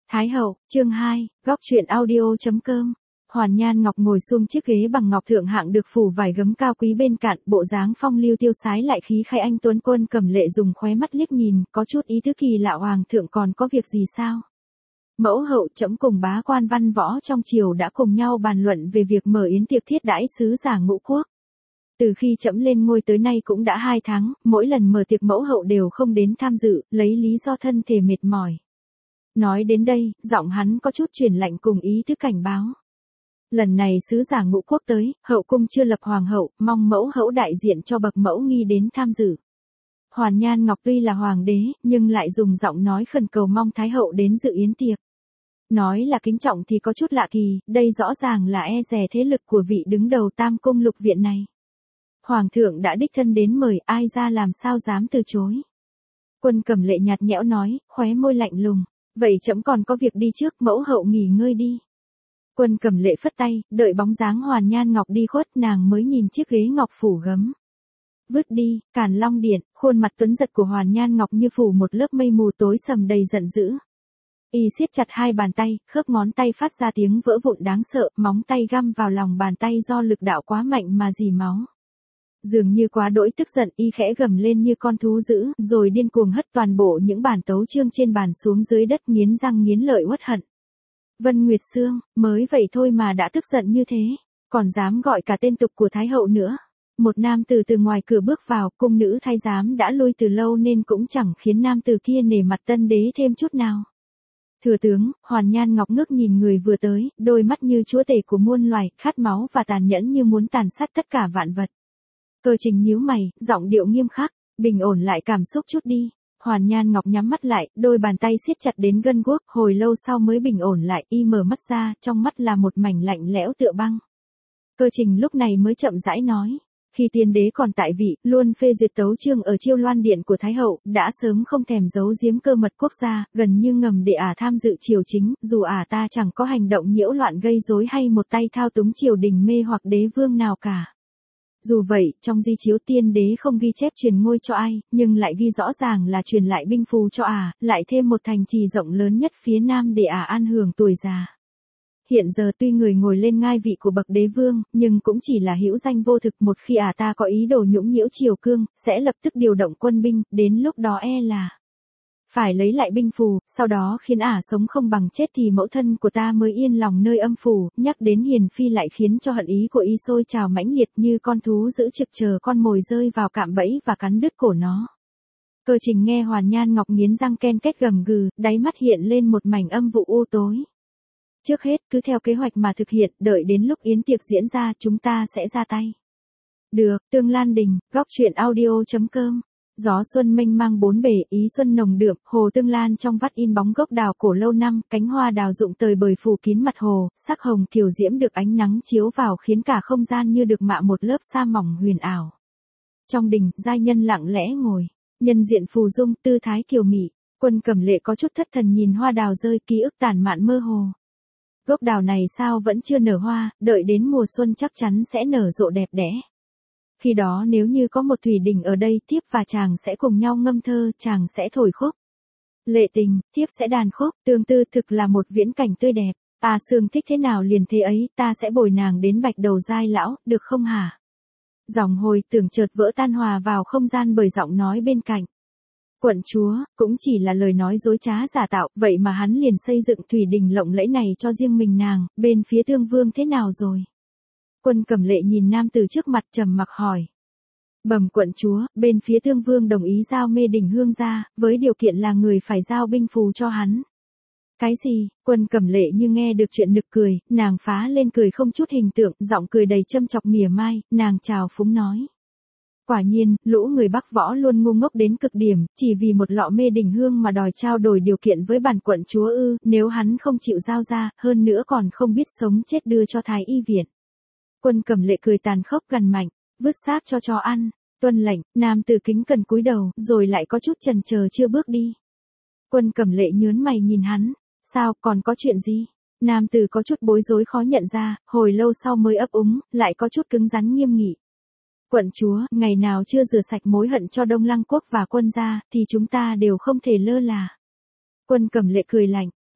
Thái hậu, chương 2, góc truyện audio.com. Hoàn Nhan Ngọc ngồi xuống chiếc ghế bằng ngọc thượng hạng được phủ vải gấm cao quý bên cạnh, bộ dáng phong lưu tiêu sái lại khí khái anh tuấn. Quân Cẩm Lệ dùng khóe mắt liếc nhìn, có chút ý tứ kỳ lạ. Hoàng thượng còn có việc gì sao? Mẫu hậu, trẫm cùng bá quan văn võ trong triều đã cùng nhau bàn luận về việc mở yến tiệc thiết đãi sứ giả ngũ quốc. Từ khi trẫm lên ngôi tới nay cũng đã 2 tháng, mỗi lần mở tiệc mẫu hậu đều không đến tham dự, lấy lý do thân thể mệt mỏi. Nói đến đây, giọng hắn có chút chuyển lạnh cùng ý thức cảnh báo. Lần này sứ giả ngũ quốc tới, hậu cung chưa lập hoàng hậu, mong mẫu hậu đại diện cho bậc mẫu nghi đến tham dự. Hoàn Nhan Ngọc tuy là hoàng đế, nhưng lại dùng giọng nói khẩn cầu mong thái hậu đến dự yến tiệc. Nói là kính trọng thì có chút lạ kỳ, đây rõ ràng là e dè thế lực của vị đứng đầu Tam Cung Lục Viện này. Hoàng thượng đã đích thân đến mời, ai ra làm sao dám từ chối. Quân Cẩm Lệ nhạt nhẽo nói, khóe môi lạnh lùng. Vậy trẫm còn có việc đi trước, mẫu hậu nghỉ ngơi đi. Quân Cẩm Lệ phất tay, đợi bóng dáng Hoàn Nhan Ngọc đi khuất, nàng mới nhìn chiếc ghế ngọc phủ gấm. Vứt đi, Càn Long Điện, khuôn mặt tuấn giật của Hoàn Nhan Ngọc như phủ một lớp mây mù tối sầm đầy giận dữ. Y siết chặt hai bàn tay, khớp ngón tay phát ra tiếng vỡ vụn đáng sợ, móng tay găm vào lòng bàn tay do lực đạo quá mạnh mà rỉ máu. Dường như quá đỗi tức giận, y khẽ gầm lên như con thú dữ, rồi điên cuồng hất toàn bộ những bản tấu chương trên bàn xuống dưới đất, nghiến răng nghiến lợi uất hận. Vân Nguyệt Sương, mới vậy thôi mà đã tức giận như thế, còn dám gọi cả tên tục của Thái hậu nữa. Một nam tử từ ngoài cửa bước vào, cung nữ thái giám đã lui từ lâu nên cũng chẳng khiến nam tử kia nể mặt tân đế thêm chút nào. Thừa tướng, Hoàn Nhan Ngọc ngước nhìn người vừa tới, đôi mắt như chúa tể của muôn loài, khát máu và tàn nhẫn như muốn tàn sát tất cả vạn vật. Cơ Trình nhíu mày, giọng điệu nghiêm khắc, bình ổn lại cảm xúc chút đi. Hoàn Nhan Ngọc nhắm mắt lại, đôi bàn tay siết chặt đến gân guốc, hồi lâu sau mới bình ổn lại, y mở mắt ra, trong mắt là một mảnh lạnh lẽo tựa băng. Cơ Trình lúc này mới chậm rãi nói, khi tiên đế còn tại vị, luôn phê duyệt tấu chương ở Chiêu Loan Điện của Thái hậu, đã sớm không thèm giấu giếm cơ mật quốc gia, gần như ngầm để tham dự triều chính, dù ta chẳng có hành động nhiễu loạn gây rối hay một tay thao túng triều đình mê hoặc đế vương nào cả. Dù vậy, trong di chiếu tiên đế không ghi chép truyền ngôi cho ai, nhưng lại ghi rõ ràng là truyền lại binh phù cho lại thêm một thành trì rộng lớn nhất phía nam để an hưởng tuổi già. Hiện giờ tuy người ngồi lên ngai vị của bậc đế vương, nhưng cũng chỉ là hữu danh vô thực. Một khi ta có ý đồ nhũng nhiễu triều cương, sẽ lập tức điều động quân binh, đến lúc đó e là phải lấy lại binh phù, sau đó khiến sống không bằng chết thì mẫu thân của ta mới yên lòng nơi âm phủ. Nhắc đến hiền phi lại khiến cho hận ý của y sôi trào mãnh liệt như con thú giữ trực chờ con mồi rơi vào cạm bẫy và cắn đứt cổ nó. Cơ Trình nghe Hoàn Nhan Ngọc nghiến răng ken két gầm gừ, đáy mắt hiện lên một mảnh âm vụ u tối. Trước hết, cứ theo kế hoạch mà thực hiện, đợi đến lúc yến tiệc diễn ra chúng ta sẽ ra tay. Được, Tương Lan Đình, góc truyện audio.com. Gió xuân mênh mang bốn bể, ý xuân nồng đượm, hồ Tương Lan trong vắt in bóng gốc đào cổ lâu năm, cánh hoa đào rụng tời bời phủ kín mặt hồ, sắc hồng kiều diễm được ánh nắng chiếu vào khiến cả không gian như được mạ một lớp sa mỏng huyền ảo. Trong đình, giai nhân lặng lẽ ngồi, nhân diện phù dung, tư thái kiều mị. Quân Cẩm Lệ có chút thất thần nhìn hoa đào rơi, ký ức tản mạn mơ hồ. Gốc đào này sao vẫn chưa nở hoa, đợi đến mùa xuân chắc chắn sẽ nở rộ đẹp đẽ. Khi đó nếu như có một thủy đình ở đây, thiếp và chàng sẽ cùng nhau ngâm thơ, chàng sẽ thổi khúc. Lệ tình, thiếp sẽ đàn khúc, tương tư, thực là một viễn cảnh tươi đẹp. Sương thích thế nào liền thế ấy, ta sẽ bồi nàng đến bạch đầu giai lão, được không hả? Dòng hồi tưởng chợt vỡ tan hòa vào không gian bởi giọng nói bên cạnh. Quận chúa, cũng chỉ là lời nói dối trá giả tạo, vậy mà hắn liền xây dựng thủy đình lộng lẫy này cho riêng mình nàng, bên phía Thương Vương thế nào rồi? Quân Cẩm Lệ nhìn nam tử trước mặt trầm mặc hỏi. Bẩm quận chúa, bên phía Thương Vương đồng ý giao Mê Đình Hương ra, với điều kiện là người phải giao binh phù cho hắn. Cái gì? Quân Cẩm Lệ như nghe được chuyện nực cười, nàng phá lên cười không chút hình tượng, giọng cười đầy châm chọc mỉa mai, nàng chào phúng nói. Quả nhiên, lũ người Bắc võ luôn ngu ngốc đến cực điểm, chỉ vì một lọ Mê Đình Hương mà đòi trao đổi điều kiện với bản quận chúa ư, nếu hắn không chịu giao ra, hơn nữa còn không biết sống chết đưa cho Thái y viện. Quân Cẩm Lệ cười tàn khốc gằn mạnh, vứt xác cho chó ăn. Tuân lệnh, nam tử kính cẩn cúi đầu, rồi lại có chút chần chờ chưa bước đi. Quân Cẩm Lệ nhớn mày nhìn hắn, sao, còn có chuyện gì? Nam tử có chút bối rối khó nhận ra, hồi lâu sau mới ấp úng, lại có chút cứng rắn nghiêm nghị. Quận chúa, ngày nào chưa rửa sạch mối hận cho Đông Lăng quốc và quân gia, thì chúng ta đều không thể lơ là. Quân Cẩm Lệ cười lạnh,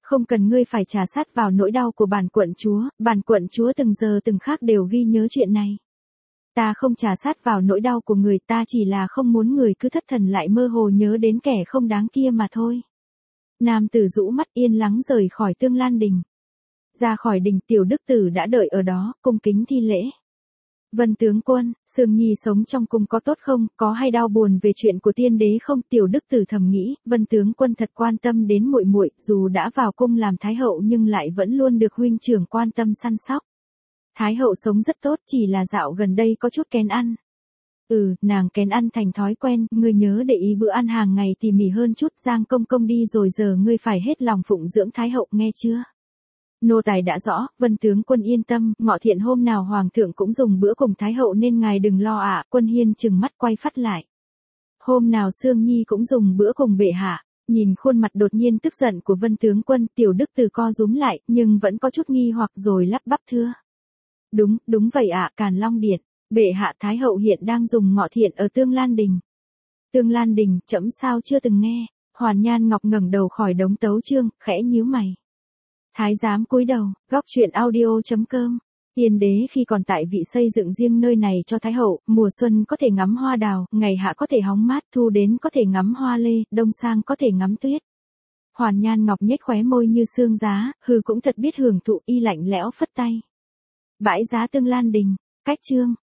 Không cần ngươi phải trà sát vào nỗi đau của bản quận chúa từng giờ từng khắc đều ghi nhớ chuyện này. Ta không trà sát vào nỗi đau của người, ta chỉ là không muốn người cứ thất thần lại mơ hồ nhớ đến kẻ không đáng kia mà thôi. Nam tử rũ mắt yên lắng rời khỏi Tương Lan Đình. Ra khỏi đình, Tiểu Đức Tử đã đợi ở đó, cung kính thi lễ. Vân tướng quân, Sương Nhi sống trong cung có tốt không, có hay đau buồn về chuyện của tiên đế không? Tiểu Đức Tử thầm nghĩ, Vân tướng quân thật quan tâm đến muội muội, dù đã vào cung làm thái hậu nhưng lại vẫn luôn được huynh trưởng quan tâm săn sóc. Thái hậu sống rất tốt, chỉ là dạo gần đây có chút kén ăn. Nàng kén ăn thành thói quen, ngươi nhớ để ý bữa ăn hàng ngày tỉ mỉ hơn chút. Giang công công đi rồi, giờ ngươi phải hết lòng phụng dưỡng thái hậu, nghe chưa? Nô tài đã rõ, Vân tướng quân yên tâm, Ngọ Thiện hôm nào hoàng thượng cũng dùng bữa cùng thái hậu nên ngài đừng lo ạ. Quân Hiên trừng mắt quay phắt lại. Hôm nào Sương Nhi cũng dùng bữa cùng bệ hạ. Nhìn khuôn mặt đột nhiên tức giận của Vân tướng quân, Tiểu Đức Tử co rúm lại, nhưng vẫn có chút nghi hoặc rồi lắp bắp thưa. Đúng vậy ạ, Càn Long Điện. Bệ hạ thái hậu hiện đang dùng Ngọ Thiện ở Tương Lan Đình. Tương Lan Đình, trẫm sao chưa từng nghe? Hoàn Nhan Ngọc ngẩng đầu khỏi đống tấu chương, khẽ nhíu mày. Thái giám cúi đầu, góc truyện audio.com. Tiên đế khi còn tại vị xây dựng riêng nơi này cho thái hậu, mùa xuân có thể ngắm hoa đào, ngày hạ có thể hóng mát, thu đến có thể ngắm hoa lê, đông sang có thể ngắm tuyết. Hoàn Nhan Ngọc nhếch khóe môi như xương giá, cũng thật biết hưởng thụ, y lạnh lẽo phất tay. Bãi giá Tương Lan Đình, cách chương.